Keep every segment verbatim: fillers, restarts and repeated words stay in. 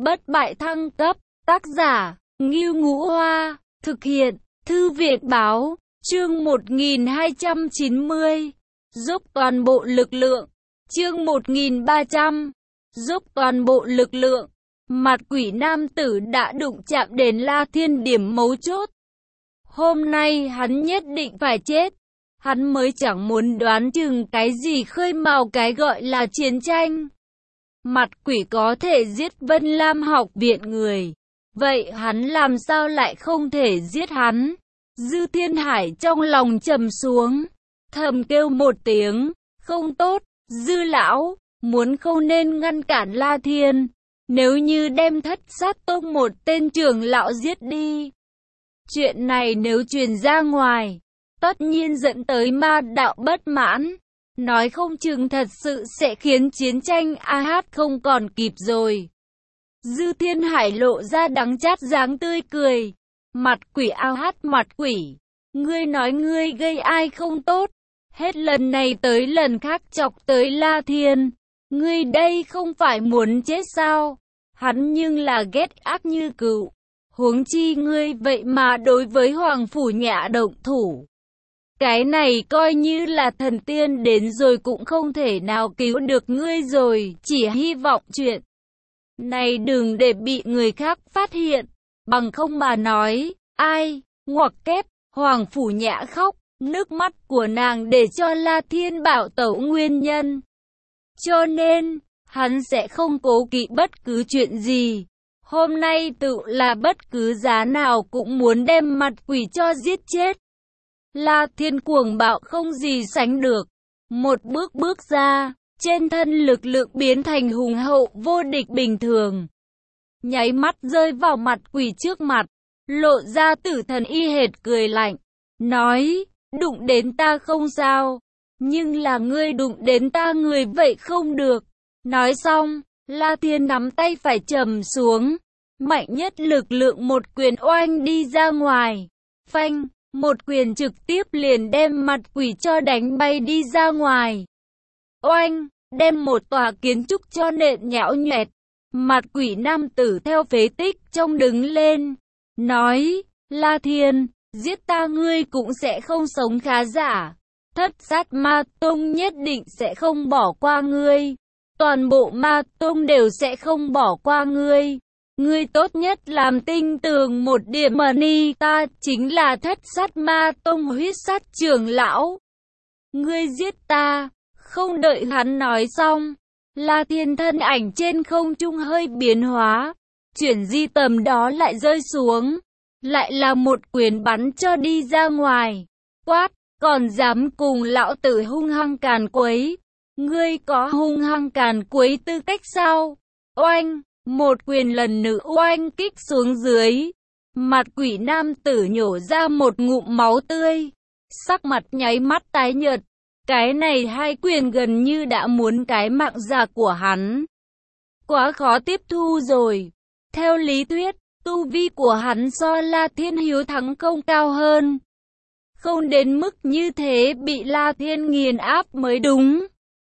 bất bại thăng cấp, tác giả, Ngưu Ngũ Hoa, thực hiện, Thư viện Báo, chương một nghìn hai trăm chín mươi, dốc toàn bộ lực lượng, chương một nghìn ba trăm, dốc toàn bộ lực lượng, mặt quỷ nam tử đã đụng chạm đến La Thiên điểm mấu chốt. Hôm nay hắn nhất định phải chết, hắn mới chẳng muốn đoán chừng cái gì khơi mào cái gọi là chiến tranh. Mặt quỷ có thể giết Vân Lam học viện người, vậy hắn làm sao lại không thể giết hắn? Dư Thiên Hải trong lòng trầm xuống, thầm kêu một tiếng, không tốt, Dư lão, muốn không nên ngăn cản La Thiên, nếu như đem Thất Sát Tông một tên trưởng lão giết đi. Chuyện này nếu truyền ra ngoài, tất nhiên dẫn tới ma đạo bất mãn, nói không chừng thật sự sẽ khiến chiến tranh a hát không còn kịp rồi. Dư Thiên Hải lộ ra đắng chát dáng tươi cười, mặt quỷ a hát mặt quỷ, ngươi nói ngươi gây ai không tốt, hết lần này tới lần khác chọc tới La Thiên, ngươi đây không phải muốn chết sao? Hắn nhưng là ghét ác như cừu, huống chi ngươi vậy mà đối với Hoàng Phủ Nhã động thủ. Cái này coi như là thần tiên đến rồi cũng không thể nào cứu được ngươi rồi, chỉ hy vọng chuyện này đừng để bị người khác phát hiện, bằng không mà nói, ai, ngoặc kép, Hoàng Phủ Nhã khóc, nước mắt của nàng để cho La Thiên bảo tẩu nguyên nhân. Cho nên, hắn sẽ không cố kỵ bất cứ chuyện gì. Hôm nay tự là bất cứ giá nào cũng muốn đem mặt quỷ cho giết chết. La Thiên cuồng bạo không gì sánh được. Một bước bước ra, trên thân lực lượng biến thành hùng hậu vô địch bình thường. Nháy mắt rơi vào mặt quỷ trước mặt, lộ ra tử thần y hệt cười lạnh. Nói, đụng đến ta không sao, nhưng là ngươi đụng đến ta người vậy không được. Nói xong, La Thiên nắm tay phải trầm xuống, mạnh nhất lực lượng một quyền oanh đi ra ngoài. Phanh, một quyền trực tiếp liền đem mặt quỷ cho đánh bay đi ra ngoài. Oanh, đem một tòa kiến trúc cho nện nhão nhoẹt. Mặt quỷ nam tử theo phế tích trong đứng lên, nói, La Thiên, giết ta ngươi cũng sẽ không sống khá giả. Thất Sát Ma Tông nhất định sẽ không bỏ qua ngươi. Toàn bộ Ma Tông đều sẽ không bỏ qua ngươi. Ngươi tốt nhất làm tinh tường một điểm mà ni ta chính là Thất Sát Ma Tông huyết sát trưởng lão. Ngươi giết ta. Không đợi hắn nói xong, La Thiên thân ảnh trên không trung hơi biến hóa, chuyển di tầm đó lại rơi xuống, lại là một quyền bắn cho đi ra ngoài. Quát, còn dám cùng lão tử hung hăng càn quấy, ngươi có hung hăng càn quấy tư cách sao? Oanh, một quyền lần nữa oanh kích xuống dưới, mặt quỷ nam tử nhổ ra một ngụm máu tươi, sắc mặt nháy mắt tái nhợt. Cái này hai quyền gần như đã muốn cái mạng già của hắn. Quá khó tiếp thu rồi. Theo lý thuyết, tu vi của hắn so La Thiên hiếu thắng không cao hơn. Không đến mức như thế bị La Thiên nghiền áp mới đúng.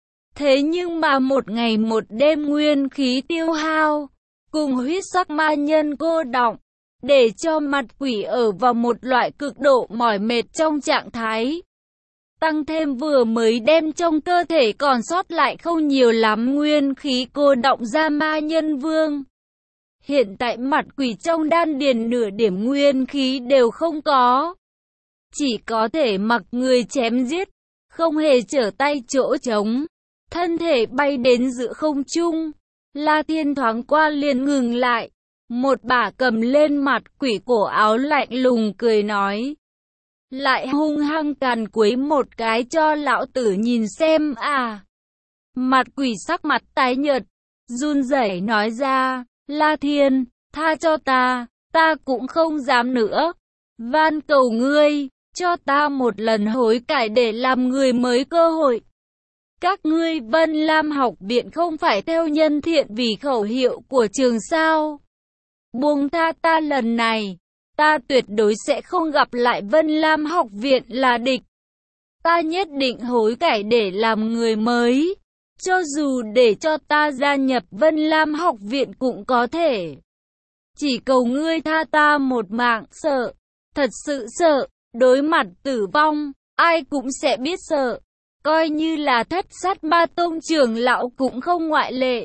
Thế nhưng mà một ngày một đêm nguyên khí tiêu hao, cùng huyết sắc ma nhân cô đọng, để cho mặt quỷ ở vào một loại cực độ mỏi mệt trong trạng thái. Tăng thêm vừa mới đem trong cơ thể còn sót lại không nhiều lắm nguyên khí cô đọng ra ma nhân vương. Hiện tại mặt quỷ trong đan điền nửa điểm nguyên khí đều không có. Chỉ có thể mặc người chém giết, không hề trở tay chỗ trống. Thân thể bay đến giữa không trung. La Thiên thoáng qua liền ngừng lại. Một bả cầm lên mặt quỷ cổ áo lạnh lùng cười nói. Lại hung hăng càn quấy một cái cho lão tử nhìn xem à. Mặt quỷ sắc mặt tái nhợt, run rẩy nói ra, La Thiên, tha cho ta, ta cũng không dám nữa. Van cầu ngươi, cho ta một lần hối cải để làm người mới cơ hội. Các ngươi Vân Lam học viện không phải theo nhân thiện vì khẩu hiệu của trường sao. Buông tha ta lần này. Ta tuyệt đối sẽ không gặp lại Vân Lam học viện là địch. Ta nhất định hối cải để làm người mới. cho dù để cho ta gia nhập Vân Lam học viện cũng có thể. Chỉ cầu ngươi tha ta một mạng, sợ, thật sự sợ, đối mặt tử vong, ai cũng sẽ biết sợ. Coi như là Thất Sát Ma Tông trưởng lão cũng không ngoại lệ.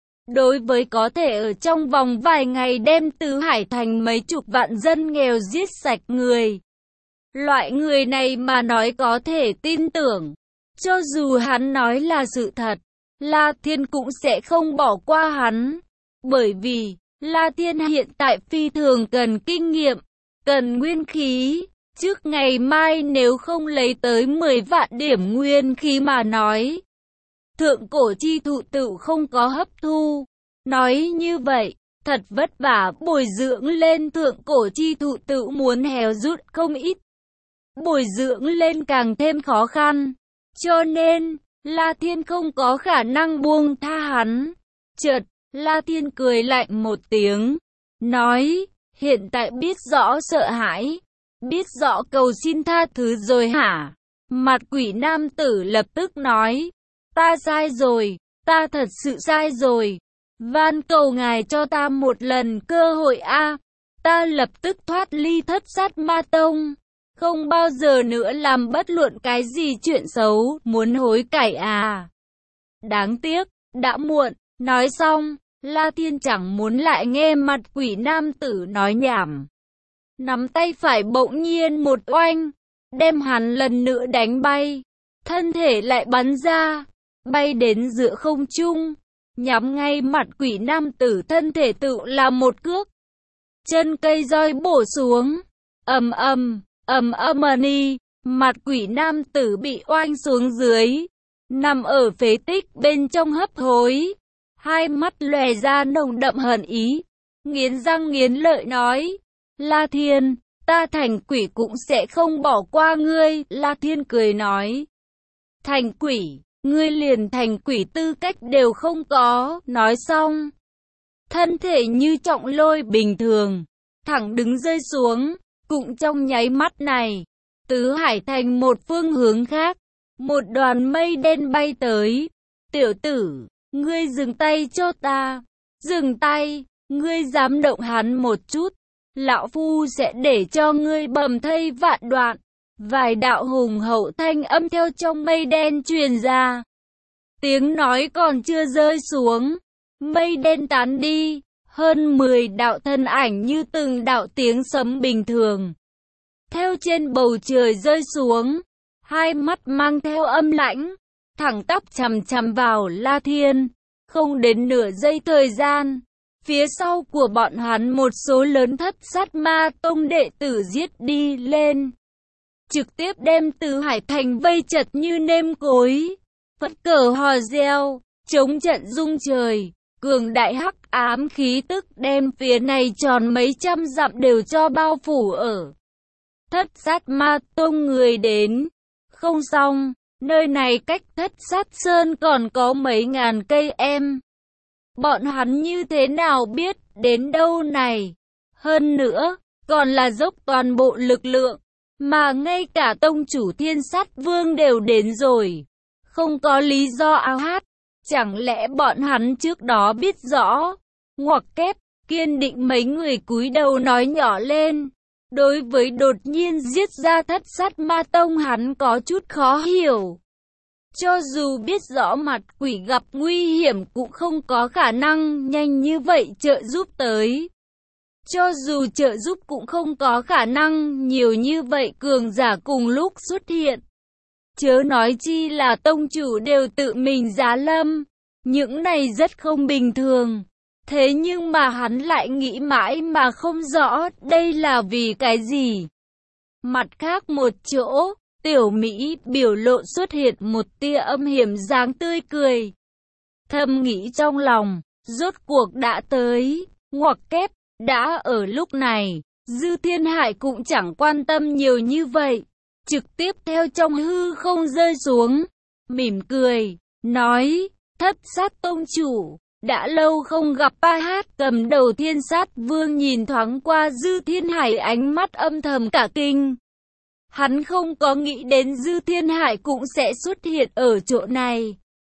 Đối với có thể ở trong vòng vài ngày đem Tứ Hải Thành mấy chục vạn dân nghèo giết sạch người, loại người này mà nói có thể tin tưởng. Cho dù hắn nói là sự thật, La Thiên cũng sẽ không bỏ qua hắn. Bởi vì, La Thiên hiện tại phi thường cần kinh nghiệm, cần nguyên khí. Trước ngày mai nếu không lấy tới mười vạn điểm nguyên khí mà nói, thượng cổ chi thụ tự không có hấp thu. Nói như vậy, thật vất vả bồi dưỡng lên thượng cổ chi thụ tự muốn héo rút không ít. Bồi dưỡng lên càng thêm khó khăn. Cho nên, La Thiên không có khả năng buông tha hắn. Chợt, La Thiên cười lạnh một tiếng, nói, hiện tại biết rõ sợ hãi, biết rõ cầu xin tha thứ rồi hả? Mặt quỷ nam tử lập tức nói, ta sai rồi, ta thật sự sai rồi. Van cầu ngài cho ta một lần cơ hội a, ta lập tức thoát ly Thất Sát Ma Tông, không bao giờ nữa làm bất luận cái gì chuyện xấu, muốn hối cải à. Đáng tiếc, đã muộn. Nói xong, La Thiên chẳng muốn lại nghe mặt quỷ nam tử nói nhảm. Nắm tay phải bỗng nhiên một oanh, đem hắn lần nữa đánh bay, thân thể lại bắn ra, bay đến giữa không trung, nhắm ngay mặt quỷ nam tử, thân thể tự là một cước. Chân cây roi bổ xuống, ầm ầm, ầm ầm ni, mặt quỷ nam tử bị oanh xuống dưới, nằm ở phế tích bên trong hấp hối, hai mắt lòe ra nồng đậm hận ý, nghiến răng nghiến lợi nói, La Thiên, ta thành quỷ cũng sẽ không bỏ qua ngươi. La Thiên cười nói, thành quỷ, ngươi liền thành quỷ tư cách đều không có. Nói xong, thân thể như trọng lôi bình thường, thẳng đứng rơi xuống. Cũng trong nháy mắt này, Tứ Hải Thành một phương hướng khác, một đoàn mây đen bay tới. Tiểu tử, ngươi dừng tay cho ta, dừng tay, ngươi dám động hắn một chút, lão phu sẽ để cho ngươi bầm thây vạn đoạn. Vài đạo hùng hậu thanh âm theo trong mây đen truyền ra. Tiếng nói còn chưa rơi xuống, mây đen tán đi, hơn mười đạo thân ảnh như từng đạo tiếng sấm bình thường theo trên bầu trời rơi xuống, hai mắt mang theo âm lãnh, thẳng tắp chằm chằm vào La Thiên. Không đến nửa giây thời gian, phía sau của bọn hắn một số lớn Thất Sát Ma Tông đệ tử giết đi lên, trực tiếp đem Tứ Hải Thành vây chật như nêm cối. Phất cờ hò reo, chống trận rung trời, cường đại hắc ám khí tức đem phía này tròn mấy trăm dặm đều cho bao phủ ở. Thất Sát Ma Tông người đến, không xong, nơi này cách Thất Sát Sơn còn có mấy ngàn cây em. Bọn hắn như thế nào biết đến đâu này? Hơn nữa, còn là dốc toàn bộ lực lượng, mà ngay cả tông chủ Thiên Sát Vương đều đến rồi. Không có lý do áo hát, chẳng lẽ bọn hắn trước đó biết rõ? Ngoặc kép, kiên định mấy người cúi đầu nói nhỏ lên. Đối với đột nhiên giết ra Thất Sát Ma Tông hắn có chút khó hiểu. Cho dù biết rõ mặt quỷ gặp nguy hiểm cũng không có khả năng nhanh như vậy trợ giúp tới. Cho dù trợ giúp cũng không có khả năng nhiều như vậy cường giả cùng lúc xuất hiện. Chớ nói chi là tông chủ đều tự mình giá lâm. Những này rất không bình thường. Thế nhưng mà hắn lại nghĩ mãi mà không rõ đây là vì cái gì. Mặt khác một chỗ, Tiểu Mỹ biểu lộ xuất hiện một tia âm hiểm dáng tươi cười. Thầm nghĩ trong lòng, rốt cuộc đã tới, ngoặc kép, đã ở lúc này, Dư Thiên Hải cũng chẳng quan tâm nhiều như vậy. Trực tiếp theo trong hư không rơi xuống, mỉm cười, nói, Thất Sát Tông chủ, đã lâu không gặp. Pa Hát cầm đầu Thiên Sát Vương nhìn thoáng qua Dư Thiên Hải, ánh mắt âm thầm cả kinh. Hắn không có nghĩ đến Dư Thiên Hải cũng sẽ xuất hiện ở chỗ này.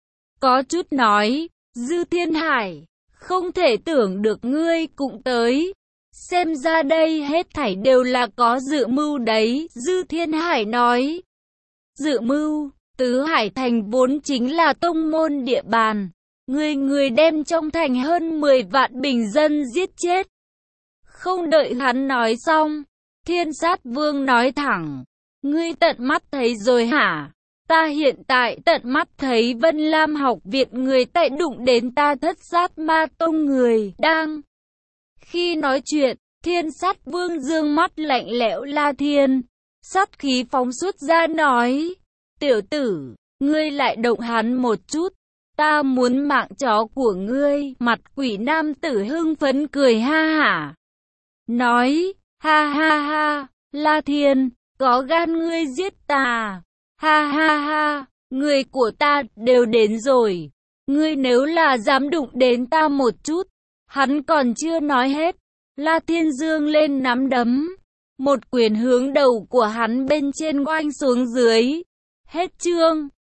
có chút nói, Dư Thiên Hải, không thể tưởng được ngươi cũng tới. Xem ra đây hết thảy đều là có dự mưu đấy, Dư Thiên Hải nói. Dự mưu, Tứ Hải Thành vốn chính là tông môn địa bàn. Người người đem trong thành hơn mười vạn bình dân giết chết. Không đợi hắn nói xong, Thiên Sát Vương nói thẳng, ngươi tận mắt thấy rồi hả? Ta hiện tại tận mắt thấy Vân Lam học viện người tại đụng đến ta Thất Sát Ma Tông người đang. Khi nói chuyện, Thiên Sát Vương dương mắt lạnh lẽo La Thiên, sát khí phóng xuất ra nói, tiểu tử, ngươi lại động hắn một chút, ta muốn mạng chó của ngươi. Mặt quỷ nam tử hưng phấn cười ha hả, nói, ha ha ha, La Thiên, có gan ngươi giết ta, ha ha ha, người của ta đều đến rồi, ngươi nếu là dám đụng đến ta một chút. Hắn còn chưa nói hết, La Thiên dương lên nắm đấm, một quyền hướng đầu của hắn bên trên oanh xuống dưới. Hết chương.